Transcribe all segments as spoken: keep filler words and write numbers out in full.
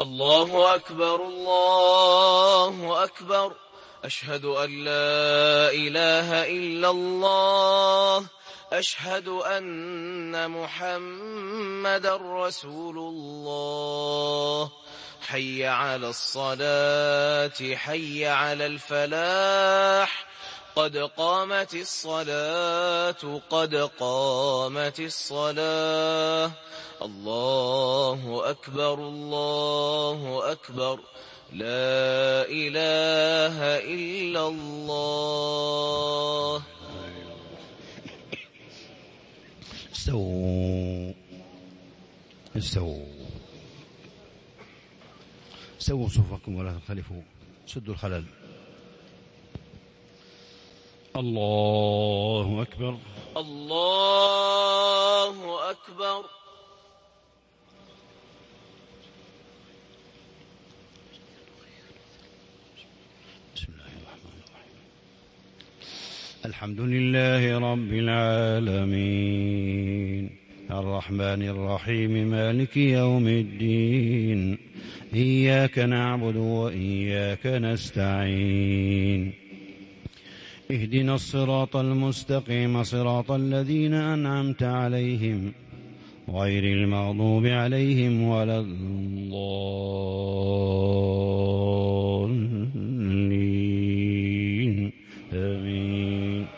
الله أكبر الله أكبر. أشهد أن لا إله إلا الله. أشهد أن محمدا رسول الله. حي على الصلاة حي على الفلاح. قد قامت الصلاة قد قامت الصلاة. الله أكبر الله أكبر. لا إله إلا الله. استووا استووا سووا صفوفكم ولا تنخلفوا. سدوا الخلل. الله أكبر الله أكبر. بسم الله الرحمن الرحيم. الحمد لله رب العالمين الرحمن الرحيم مالك يوم الدين. إياك نعبد وإياك نستعين. اهدنا الصراط المستقيم صراط الذين أنعمت عليهم غير المغضوب عليهم ولا الضالين. آمين.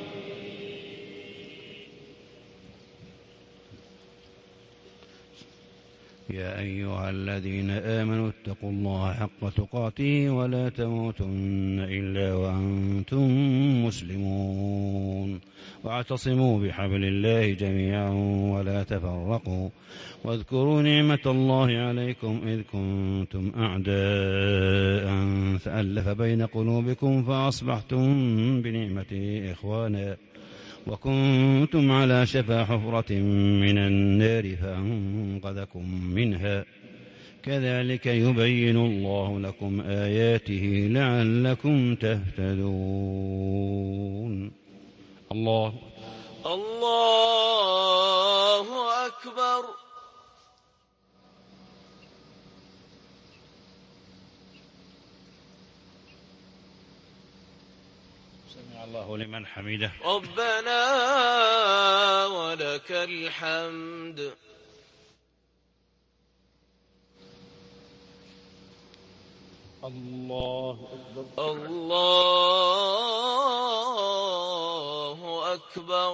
يا أيها الذين آمنوا اتقوا الله حق تقاته ولا تموتن إلا وأنتم مسلمون. واعتصموا بحبل الله جميعا ولا تفرقوا. واذكروا نعمة الله عليكم إذ كنتم أعداء فألف بين قلوبكم فأصبحتم بنعمته إخوانا وكنتم على شفا حفرة من النار فأنقذكم منها. كذلك يبين الله لكم آياته لعلكم تهتدون. الله الله أكبر. سمع الله لمن حمده. ربنا ولك الحمد. الله أكبر الله أكبر.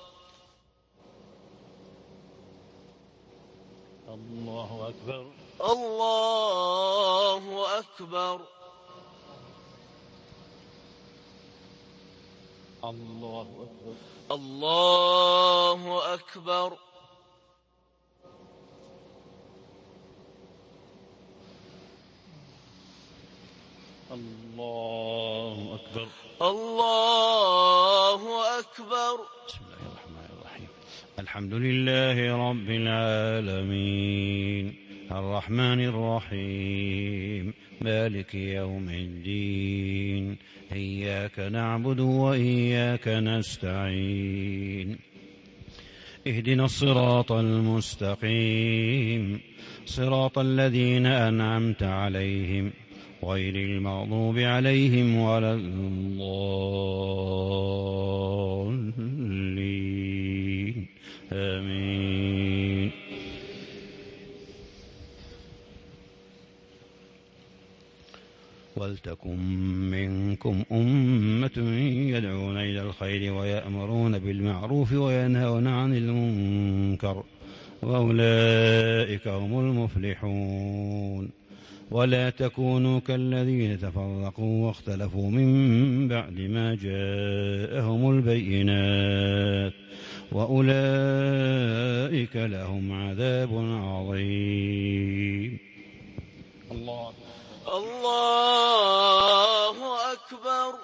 الله أكبر الله أكبر. الله أكبر الله أكبر. الله أكبر الله أكبر. بسم الله الرحمن الرحيم. الحمد لله رب العالمين الرحمن الرحيم مالك يوم الدين. إياك نعبد وإياك نستعين. اهدنا الصراط المستقيم صراط الذين أنعمت عليهم غير المغضوب عليهم ولا الضالين. آمين. ولتكن منكم أمة يدعون إلى الخير ويأمرون بالمعروف وينهون عن المنكر وأولئك هم المفلحون. ولا تكونوا كالذين تفرقوا واختلفوا من بعد ما جاءهم البينات وأولئك لهم عذاب عظيم. الله الله أكبر.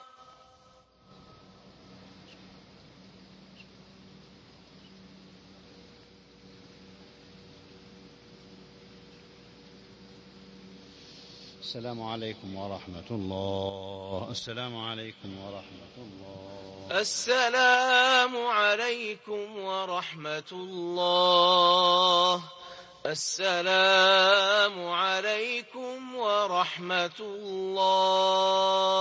السلام عليكم ورحمة الله. السلام عليكم ورحمة الله. السلام عليكم ورحمة الله. السلام عليكم عليكم ورحمة الله.